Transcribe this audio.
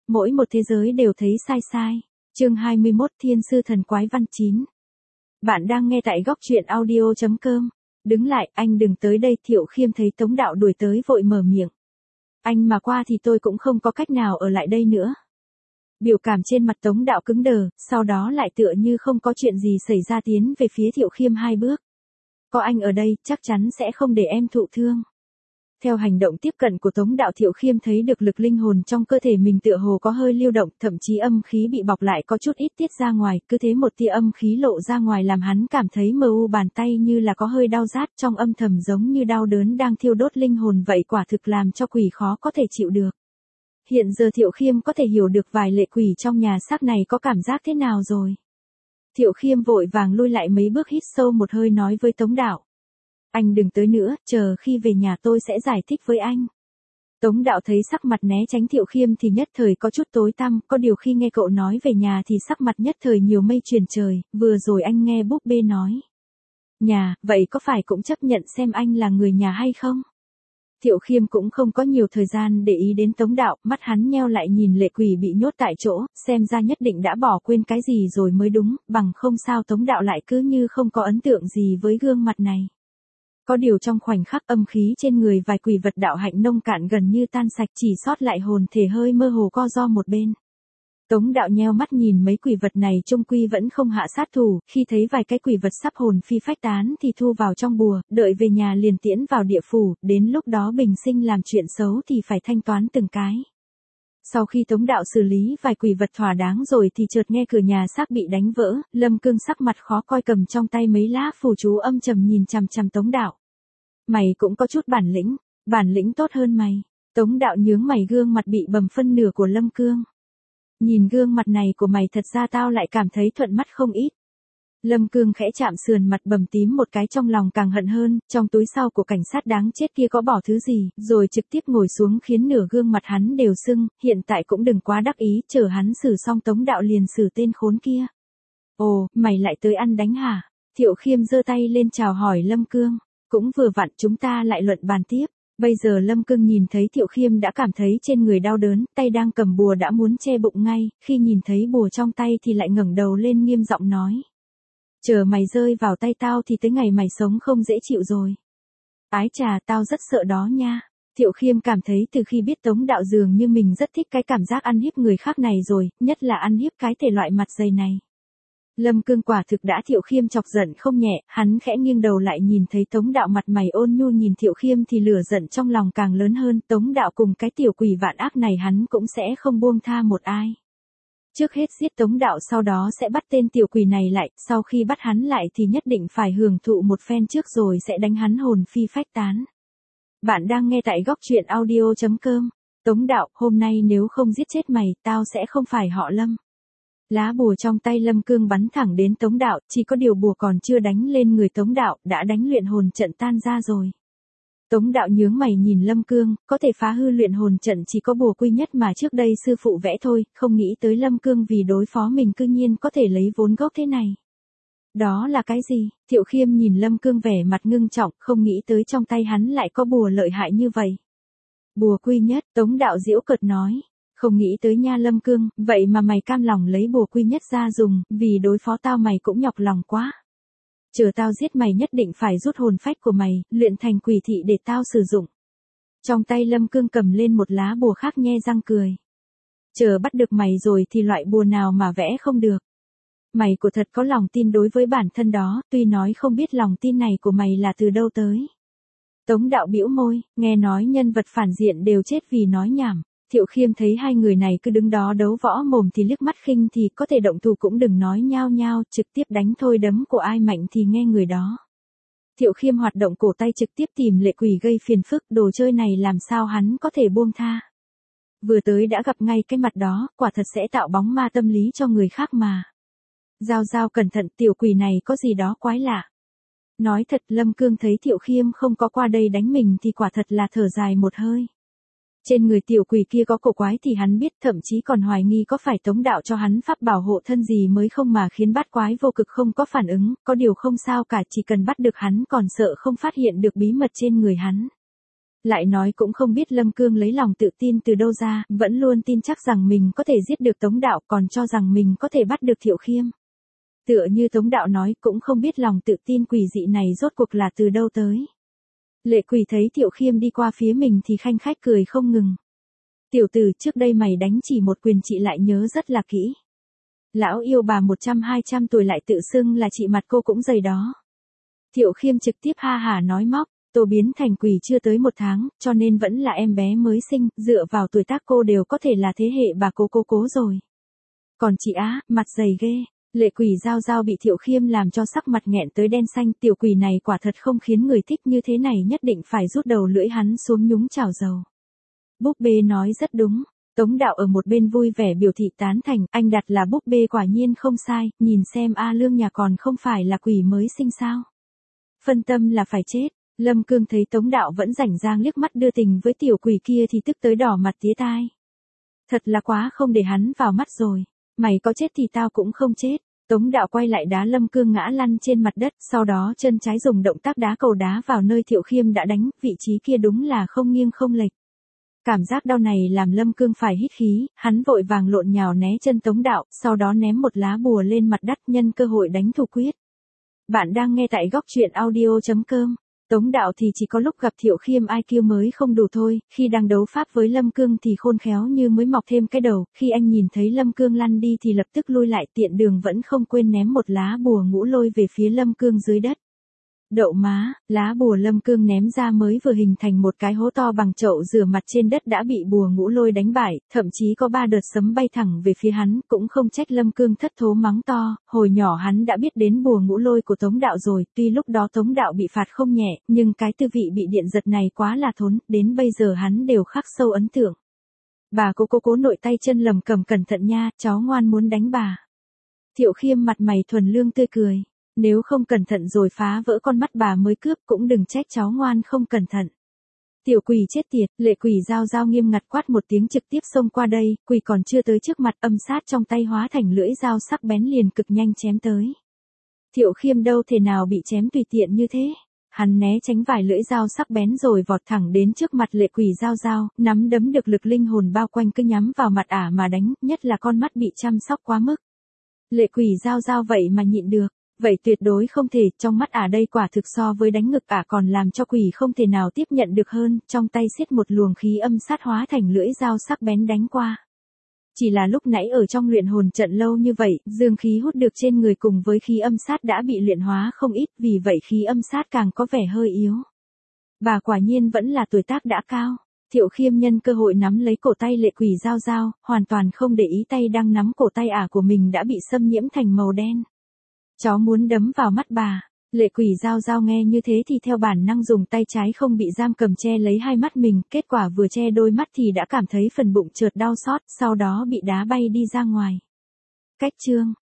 Mỗi một thế giới đều thấy sai sai. Chương 21 Thiên sư thần quái văn 9. Bạn đang nghe tại góc truyện audio.com. Đứng lại, anh đừng tới đây. Thiệu Khiêm thấy Tống Đạo đuổi tới vội mở miệng. Anh mà qua thì tôi cũng không có cách nào ở lại đây nữa. Biểu cảm trên mặt Tống Đạo cứng đờ, sau đó lại tựa như không có chuyện gì xảy ra tiến về phía Thiệu Khiêm 2 bước. Có anh ở đây, chắc chắn sẽ không để em thụ thương. Theo hành động tiếp cận của Tống Đạo, Thiệu Khiêm thấy được lực linh hồn trong cơ thể mình tựa hồ có hơi lưu động, thậm chí âm khí bị bọc lại có chút ít tiết ra ngoài, cứ thế một tia âm khí lộ ra ngoài làm hắn cảm thấy mờ u, bàn tay như là có hơi đau rát, trong âm thầm giống như đau đớn đang thiêu đốt linh hồn vậy, quả thực làm cho quỷ khó có thể chịu được. Hiện giờ Thiệu Khiêm có thể hiểu được vài lệ quỷ trong nhà xác này có cảm giác thế nào rồi. Thiệu Khiêm vội vàng lui lại mấy bước, hít sâu một hơi nói với Tống Đạo. Anh đừng tới nữa, chờ khi về nhà tôi sẽ giải thích với anh. Tống Đạo thấy sắc mặt né tránh Thiệu Khiêm thì nhất thời có chút tối tăm, có điều khi nghe cậu nói về nhà thì sắc mặt nhất thời nhiều mây chuyển trời, vừa rồi anh nghe búp bê nói. Nhà, vậy có phải cũng chấp nhận xem anh là người nhà hay không? Thiệu Khiêm cũng không có nhiều thời gian để ý đến Tống Đạo, mắt hắn nheo lại nhìn lệ quỷ bị nhốt tại chỗ, xem ra nhất định đã bỏ quên cái gì rồi mới đúng, bằng không sao Tống Đạo lại cứ như không có ấn tượng gì với gương mặt này. Có điều trong khoảnh khắc âm khí trên người vài quỷ vật đạo hạnh nông cạn gần như tan sạch, chỉ sót lại hồn thể hơi mơ hồ co ro một bên. Tống Đạo nheo mắt nhìn mấy quỷ vật này chung quy vẫn không hạ sát thủ, khi thấy vài cái quỷ vật sắp hồn phi phách tán thì thu vào trong bùa, đợi về nhà liền tiễn vào địa phủ, đến lúc đó bình sinh làm chuyện xấu thì phải thanh toán từng cái. Sau khi Tống Đạo xử lý vài quỷ vật thỏa đáng rồi thì chợt nghe cửa nhà xác bị đánh vỡ, Lâm Cương sắc mặt khó coi cầm trong tay mấy lá phù chú âm trầm nhìn chằm chằm Tống Đạo. Mày cũng có chút bản lĩnh tốt hơn mày. Tống Đạo nhướng mày, gương mặt bị bầm phân nửa của Lâm Cương. Nhìn gương mặt này của mày thật ra tao lại cảm thấy thuận mắt không ít. Lâm Cương khẽ chạm sườn mặt bầm tím một cái, trong lòng càng hận hơn, trong túi sau của cảnh sát đáng chết kia có bỏ thứ gì, rồi trực tiếp ngồi xuống khiến nửa gương mặt hắn đều sưng, hiện tại cũng đừng quá đắc ý, chờ hắn xử xong Tống Đạo liền xử tên khốn kia. Ồ, mày lại tới ăn đánh hả? Thiệu Khiêm giơ tay lên chào hỏi Lâm Cương, cũng vừa vặn chúng ta lại luận bàn tiếp. Bây giờ Lâm Cương nhìn thấy Thiệu Khiêm đã cảm thấy trên người đau đớn, tay đang cầm bùa đã muốn che bụng ngay, khi nhìn thấy bùa trong tay thì lại ngẩng đầu lên nghiêm giọng nói. Chờ mày rơi vào tay tao thì tới ngày mày sống không dễ chịu rồi. Ái chà, tao rất sợ đó nha. Thiệu Khiêm cảm thấy từ khi biết Tống Đạo dường như mình rất thích cái cảm giác ăn hiếp người khác này rồi, nhất là ăn hiếp cái thể loại mặt dày này. Lâm Cương quả thực đã Thiệu Khiêm chọc giận không nhẹ, hắn khẽ nghiêng đầu lại nhìn thấy Tống Đạo mặt mày ôn nhu nhìn Thiệu Khiêm thì lửa giận trong lòng càng lớn hơn, Tống Đạo cùng cái tiểu quỷ vạn ác này hắn cũng sẽ không buông tha một ai. Trước hết giết Tống Đạo, sau đó sẽ bắt tên tiểu quỷ này lại, sau khi bắt hắn lại thì nhất định phải hưởng thụ một phen trước rồi sẽ đánh hắn hồn phi phách tán. Bạn đang nghe tại góc truyện audio.com. Tống Đạo, hôm nay nếu không giết chết mày, tao sẽ không phải họ Lâm. Lá bùa trong tay Lâm Cương bắn thẳng đến Tống Đạo, chỉ có điều bùa còn chưa đánh lên người Tống Đạo, đã đánh luyện hồn trận tan ra rồi. Tống Đạo nhướng mày nhìn Lâm Cương, có thể phá hư luyện hồn trận chỉ có bùa quy nhất mà trước đây sư phụ vẽ thôi, không nghĩ tới Lâm Cương vì đối phó mình cư nhiên có thể lấy vốn gốc thế này. Đó là cái gì? Thiệu Khiêm nhìn Lâm Cương vẻ mặt ngưng trọng, không nghĩ tới trong tay hắn lại có bùa lợi hại như vậy. Bùa quy nhất, Tống Đạo giễu cợt nói. Không nghĩ tới nha Lâm Cương, vậy mà mày cam lòng lấy bùa quy nhất ra dùng, vì đối phó tao mày cũng nhọc lòng quá. Chờ tao giết mày nhất định phải rút hồn phách của mày, luyện thành quỷ thị để tao sử dụng. Trong tay Lâm Cương cầm lên một lá bùa khác nhe răng cười. Chờ bắt được mày rồi thì loại bùa nào mà vẽ không được. Mày của thật có lòng tin đối với bản thân đó, tuy nói không biết lòng tin này của mày là từ đâu tới. Tống Đạo bĩu môi, nghe nói nhân vật phản diện đều chết vì nói nhảm. Thiệu Khiêm thấy hai người này cứ đứng đó đấu võ mồm thì liếc mắt khinh thì có thể động thủ cũng đừng nói nhao nhao, trực tiếp đánh thôi, đấm của ai mạnh thì nghe người đó. Thiệu Khiêm hoạt động cổ tay trực tiếp tìm lệ quỷ gây phiền phức, đồ chơi này làm sao hắn có thể buông tha. Vừa tới đã gặp ngay cái mặt đó, quả thật sẽ tạo bóng ma tâm lý cho người khác mà. Giao cẩn thận, tiểu quỷ này có gì đó quái lạ. Nói thật, Lâm Cương thấy Thiệu Khiêm không có qua đây đánh mình thì quả thật là thở dài một hơi. Trên người tiểu quỷ kia có cổ quái thì hắn biết, thậm chí còn hoài nghi có phải Tống Đạo cho hắn pháp bảo hộ thân gì mới không mà khiến bát quái vô cực không có phản ứng, có điều không sao cả, chỉ cần bắt được hắn còn sợ không phát hiện được bí mật trên người hắn. Lại nói cũng không biết Lâm Cương lấy lòng tự tin từ đâu ra, vẫn luôn tin chắc rằng mình có thể giết được Tống Đạo, còn cho rằng mình có thể bắt được Thiệu Khiêm. Tựa như Tống Đạo nói, cũng không biết lòng tự tin quỷ dị này rốt cuộc là từ đâu tới. Lệ Quỷ thấy Thiệu Khiêm đi qua phía mình thì khanh khách cười không ngừng. Tiểu tử, trước đây mày đánh chỉ một quyền chị lại nhớ rất là kỹ. Lão yêu bà 100-200 tuổi lại tự xưng là chị mặt cô cũng dày đó. Thiệu Khiêm trực tiếp ha hả nói móc, tôi biến thành quỷ chưa tới 1 tháng, cho nên vẫn là em bé mới sinh, dựa vào tuổi tác cô đều có thể là thế hệ bà cố rồi. Còn chị á, mặt dày ghê. Lệ Quỷ Giao Giao bị Thiệu Khiêm làm cho sắc mặt nghẹn tới đen xanh, tiểu quỷ này quả thật không khiến người thích như thế này, nhất định phải rút đầu lưỡi hắn xuống nhúng chảo dầu. Búp bê nói rất đúng. Tống Đạo ở một bên vui vẻ biểu thị tán thành, anh đặt là búp bê quả nhiên không sai, nhìn xem A Lương nhà còn không phải là quỷ mới sinh sao. Phân tâm là phải chết. Lâm Cương thấy Tống Đạo vẫn rảnh rang liếc mắt đưa tình với tiểu quỷ kia thì tức tới đỏ mặt tía tai. Thật là quá không để hắn vào mắt rồi. Mày có chết thì tao cũng không chết. Tống Đạo quay lại đá Lâm Cương ngã lăn trên mặt đất, sau đó chân trái dùng động tác đá cầu đá vào nơi Thiệu Khiêm đã đánh, vị trí kia đúng là không nghiêng không lệch. Cảm giác đau này làm Lâm Cương phải hít khí, hắn vội vàng lộn nhào né chân Tống Đạo, sau đó ném một lá bùa lên mặt đất nhân cơ hội đánh thủ quyết. Bạn đang nghe tại góc truyện audio.com. Tống Đạo thì chỉ có lúc gặp Thiệu Khiêm IQ mới không đủ thôi, khi đang đấu pháp với Lâm Cương thì khôn khéo như mới mọc thêm cái đầu, khi anh nhìn thấy Lâm Cương lăn đi thì lập tức lui lại, tiện đường vẫn không quên ném một lá bùa ngũ lôi về phía Lâm Cương dưới đất. Đậu má, lá bùa Lâm Cương ném ra mới vừa hình thành một cái hố to bằng chậu rửa mặt trên đất đã bị bùa ngũ lôi đánh bại, thậm chí có 3 đợt sấm bay thẳng về phía hắn, cũng không trách Lâm Cương thất thố mắng to, hồi nhỏ hắn đã biết đến bùa ngũ lôi của Tống Đạo rồi, tuy lúc đó Tống Đạo bị phạt không nhẹ, nhưng cái tư vị bị điện giật này quá là thốn, đến bây giờ hắn đều khắc sâu ấn tượng. Bà cố nội tay chân lầm cầm cẩn thận nha, cháu ngoan muốn đánh bà. Thiệu Khiêm mặt mày thuần lương tươi cười. Nếu không cẩn thận rồi phá vỡ con mắt bà mới cướp cũng đừng trách cháu ngoan không cẩn thận. Tiểu quỷ chết tiệt, Lệ Quỷ Giao Giao nghiêm ngặt quát một tiếng trực tiếp xông qua đây, quỷ còn chưa tới trước mặt âm sát trong tay hóa thành lưỡi dao sắc bén liền cực nhanh chém tới. Thiệu Khiêm đâu thể nào bị chém tùy tiện như thế. Hắn né tránh vài lưỡi dao sắc bén rồi vọt thẳng đến trước mặt Lệ Quỷ Giao Giao, nắm đấm được lực linh hồn bao quanh cứ nhắm vào mặt ả mà đánh, nhất là con mắt bị chăm sóc quá mức. Lệ Quỷ Giao Giao vậy mà nhịn được. Vậy tuyệt đối không thể, trong mắt ả đây quả thực so với đánh ngực ả còn làm cho quỷ không thể nào tiếp nhận được hơn, trong tay xiết một luồng khí âm sát hóa thành lưỡi dao sắc bén đánh qua. Chỉ là lúc nãy ở trong luyện hồn trận lâu như vậy, dương khí hút được trên người cùng với khí âm sát đã bị luyện hóa không ít, vì vậy khí âm sát càng có vẻ hơi yếu. Bà quả nhiên vẫn là tuổi tác đã cao. Thiệu Khiêm nhân cơ hội nắm lấy cổ tay Lệ Quỷ Giao Giao, hoàn toàn không để ý tay đang nắm cổ tay ả của mình đã bị xâm nhiễm thành màu đen. Cháu muốn đấm vào mắt bà. Lệ Quỷ Giao Giao nghe như thế thì theo bản năng dùng tay trái không bị giam cầm che lấy hai mắt mình, kết quả vừa che đôi mắt thì đã cảm thấy phần bụng chợt đau xót, sau đó bị đá bay đi ra ngoài. Cách chương